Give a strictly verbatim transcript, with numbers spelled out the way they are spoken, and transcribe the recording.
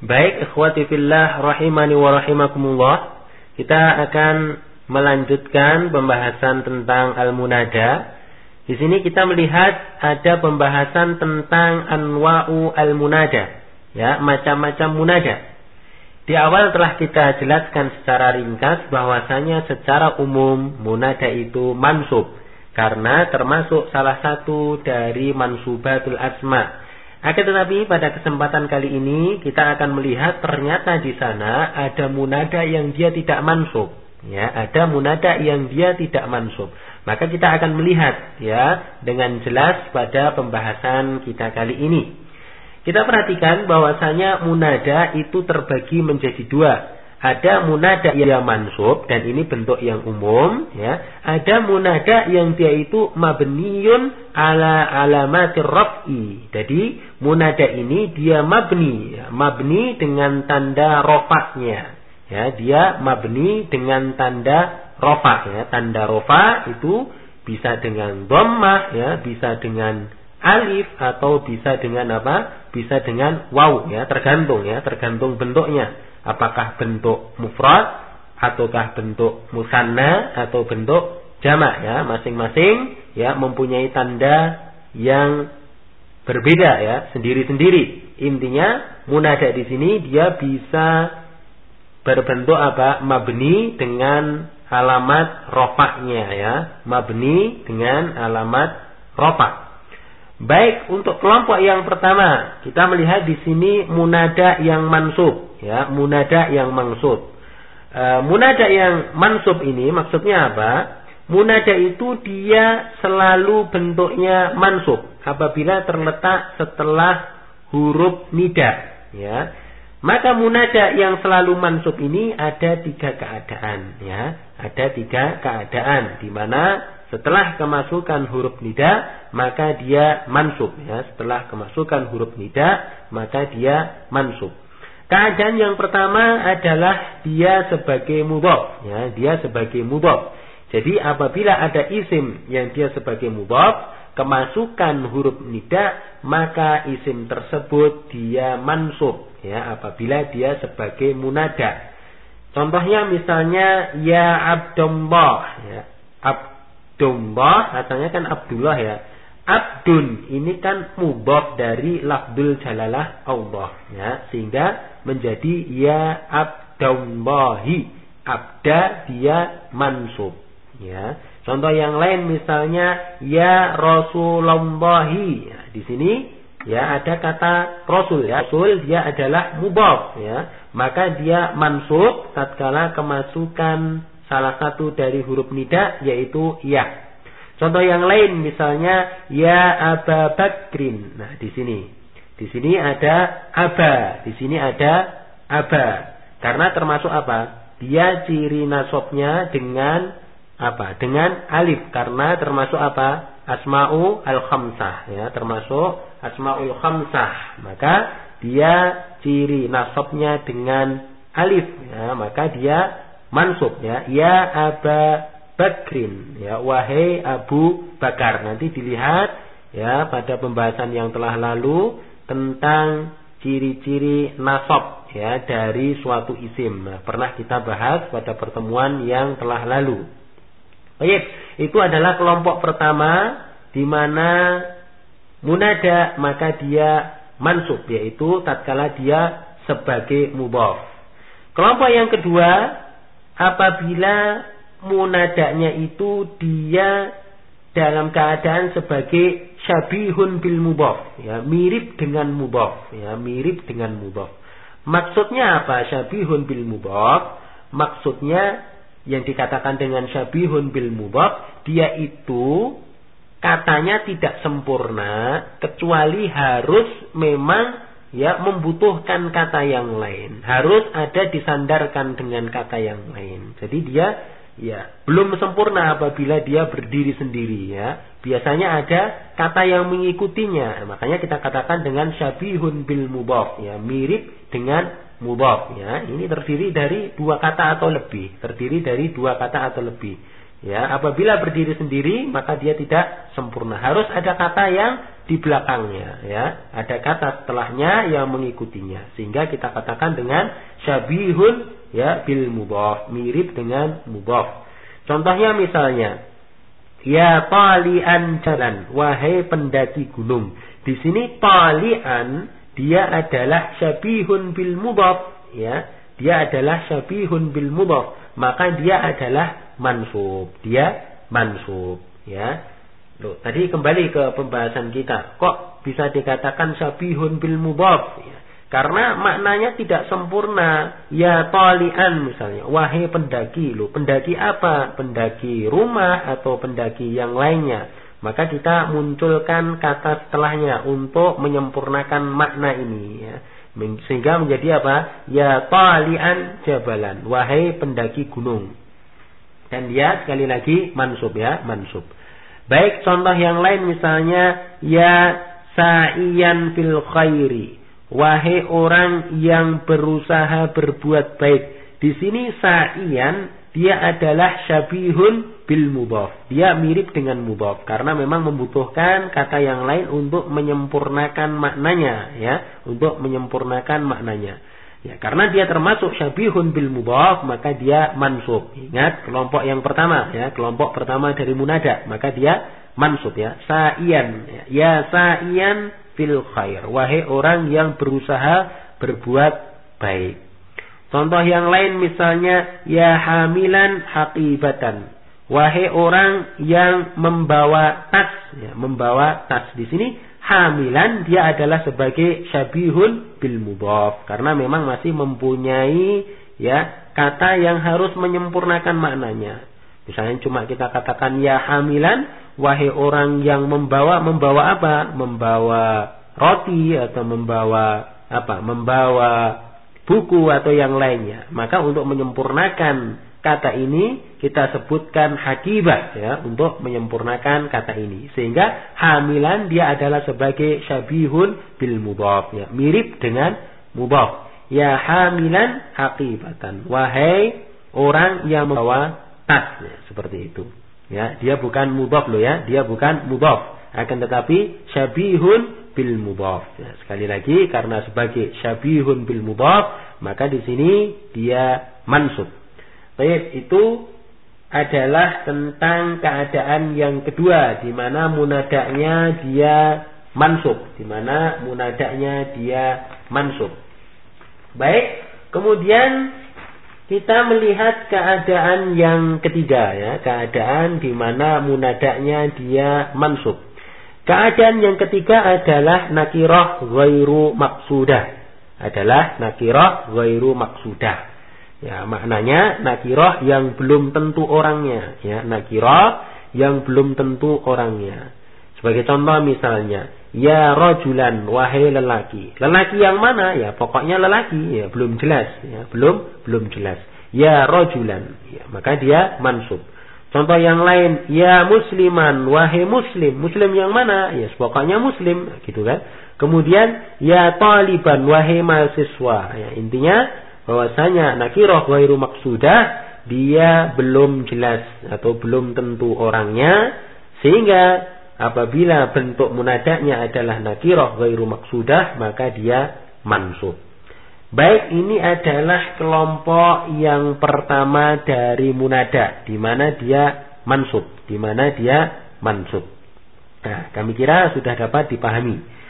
Baik, ikhwati fillah rahimani wa rahimakumullah. Kita akan melanjutkan pembahasan tentang al-munada. Di sini kita melihat ada pembahasan tentang anwa'u al-munada, ya, macam-macam munada. Di awal telah kita jelaskan secara ringkas bahwasanya secara umum munada itu mansub karena termasuk salah satu dari mansubatul asma. Akan tetapi pada kesempatan kali ini kita akan melihat ternyata di sana ada munada yang dia tidak mansub, ya, ada munada yang dia tidak mansub. Maka kita akan melihat, ya, dengan jelas pada pembahasan kita kali ini. Kita perhatikan bahwasanya munada itu terbagi menjadi dua. Ada munada yang mansub dan ini bentuk yang umum, ya. Ada munada yang dia itu mabniyun ala alamatir raf'i. Jadi munada ini dia mabni, ya, mabni dengan tanda rofaknya. Ya, dia mabni dengan tanda rofa, ya. Tanda rofa itu bisa dengan dhammah, ya, bisa dengan alif atau bisa dengan apa? Bisa dengan waw, ya, tergantung, ya, tergantung bentuknya. Apakah bentuk mufrad ataukah bentuk musanna atau bentuk jamak, ya, masing-masing, ya, mempunyai tanda yang berbeda, ya, sendiri-sendiri. Intinya munada di sini dia bisa berbentuk apa? Mabni dengan alamat rofaknya, ya, mabni dengan alamat rofak. Baik, untuk kelompok yang pertama kita melihat di sini munada yang mansub, ya, munada yang mansub. E, munada yang mansub ini maksudnya apa? Munada itu dia selalu bentuknya mansub apabila terletak setelah huruf nida, ya. Maka munada yang selalu mansub ini ada tiga keadaan, ya. Ada tiga keadaan di mana setelah kemasukan huruf nida maka dia mansub, ya. Setelah kemasukan huruf nida maka dia mansub. Keadaan yang pertama adalah dia sebagai mudhaf, ya, dia sebagai mudhaf. Jadi apabila ada isim yang dia sebagai mudhaf, kemasukan huruf nida maka isim tersebut dia mansub, ya, apabila dia sebagai munada. Contohnya misalnya ya Abdullah, ya. Abdullah asalnya kan Abdullah, ya. Abdun ini kan mudhaf dari lafdzul jalalah Allah, ya, sehingga menjadi ya Abdullahi. Abda dia mansub, ya. Contoh yang lain misalnya ya Rasulullahi. Ya, di sini ya ada kata Rasul, ya. Rasul dia adalah mudhaf, ya. Maka dia mansub tatkala kemasukan salah satu dari huruf nida yaitu ya. Contoh yang lain misalnya ya Aba Bakrin. Nah, di sini. Di sini ada aba, di sini ada aba. Karena termasuk apa? Dia ciri nasabnya dengan apa? Dengan alif, karena termasuk apa? Asma'u al-khamsah, ya, termasuk asma'ul khamsah. Maka dia ciri nasabnya dengan alif, ya, maka dia mansub, ya. Ya Aba Bakrin, ya, wahai Abu Bakar. Nanti dilihat, ya, pada pembahasan yang telah lalu tentang ciri-ciri nasab, ya, dari suatu isim. Nah, pernah kita bahas pada pertemuan yang telah lalu. Baik, itu adalah kelompok pertama di mana munada maka dia mansub, yaitu tatkala dia sebagai mudhaf. Kelompok yang kedua apabila munadanya itu dia dalam keadaan sebagai syabihun bil mudhaf, ya, mirip dengan mudhaf, ya, mirip dengan mudhaf. Maksudnya apa syabihun bil mudhaf? Maksudnya yang dikatakan dengan syabihun bil mudhaf, dia itu katanya tidak sempurna kecuali harus memang, ya, membutuhkan kata yang lain, harus ada disandarkan dengan kata yang lain. Jadi dia, ya, belum sempurna apabila dia berdiri sendiri, ya. Biasanya ada kata yang mengikutinya. Makanya kita katakan dengan syabihun bil mudhaf, ya, mirip dengan mudhaf, ya. Ini terdiri dari dua kata atau lebih, terdiri dari dua kata atau lebih. Ya, apabila berdiri sendiri maka dia tidak sempurna. Harus ada kata yang di belakangnya, ya. Ada kata setelahnya yang mengikutinya, sehingga kita katakan dengan syabihun, ya, bil mudhaf, mirip dengan mudhaf. Contohnya misalnya, ya talian jalan, wahai pendaki gunung. Di sini talian dia adalah syabihun bil mudhaf, ya. Dia adalah syabihun bil mudhaf, maka dia adalah mansub. Dia mansub, ya. Loh, tadi kembali ke pembahasan kita. Kok bisa dikatakan syabihun bil mudhaf? Ya, karena maknanya tidak sempurna. Ya talian misalnya, wahai pendaki. Loh, pendaki apa? Pendaki rumah atau pendaki yang lainnya. Maka kita munculkan kata setelahnya untuk menyempurnakan makna ini, ya. Sehingga menjadi apa? Ya talian jabalan, wahai pendaki gunung. Dan dia sekali lagi mansub, ya, mansub. Baik, contoh yang lain misalnya, ya sa'iyan fil khairi, wahai orang yang berusaha berbuat baik. Di sini sa'iyan dia adalah syabihun bil mudhaf. Dia mirip dengan mudhaf karena memang membutuhkan kata yang lain untuk menyempurnakan maknanya, ya, untuk menyempurnakan maknanya. Ya, karena dia termasuk syabihun bil mudhaf, maka dia mansub. Ingat kelompok yang pertama, ya, kelompok pertama dari munada, maka dia mansub, ya. Sa'iyan, ya, ya sa'iyan fil khair, wahai orang yang berusaha berbuat baik. Contoh yang lain misalnya, ya hamilan haqibatan, wahai orang yang membawa tas, ya, membawa tas. Di sini hamilan dia adalah sebagai syabihun bil mudhaf karena memang masih mempunyai, ya, kata yang harus menyempurnakan maknanya. Misalnya cuma kita katakan ya hamilan, wahai orang yang membawa, membawa apa? Membawa roti atau membawa apa? Membawa buku atau yang lainnya. Maka untuk menyempurnakan kata ini kita sebutkan hakibah, ya, untuk menyempurnakan kata ini. Sehingga hamilan dia adalah sebagai syabihun bil mudhaf, ya, mirip dengan mudhaf. Ya hamilan haqibatan, wahai orang yang membawa tas, ya, seperti itu. Ya, dia bukan mudhaf loh, ya, dia bukan mudhaf, akan tetapi syabihun bil mudhaf. Ya, sekali lagi karena sebagai syabihun bil mudhaf, maka di sini dia mansub. Baik, itu adalah tentang keadaan yang kedua, di mana munadanya dia mansub, di mana munadanya dia mansub. Baik, kemudian kita melihat keadaan yang ketiga, ya, keadaan di mana munadanya dia mansub. Keadaan yang ketiga adalah nakirah ghairu maqsudah, adalah nakirah ghairu maqsudah. Ya, maknanya nakirah yang belum tentu orangnya, ya, nakirah yang belum tentu orangnya. Sebagai contoh misalnya, ya rajulan, wahai lelaki. Lelaki yang mana? Ya, pokoknya lelaki, ya, belum jelas, ya, belum belum jelas. Ya rajulan, ya, maka dia mansub. Contoh yang lain, ya musliman, wahai muslim. Muslim yang mana? Ya, pokoknya muslim, gitu kan. Kemudian ya taliban, wahai mahasiswa. Ya, intinya bahwasanya nakirah ghairu maqsudah dia belum jelas atau belum tentu orangnya, sehingga apabila bentuk munadanya adalah nakirah ghairu maqsudah maka dia mansub. Baik, ini adalah kelompok yang pertama dari munada, di mana dia mansub, di mana dia mansub. Nah, kami kira sudah dapat dipahami.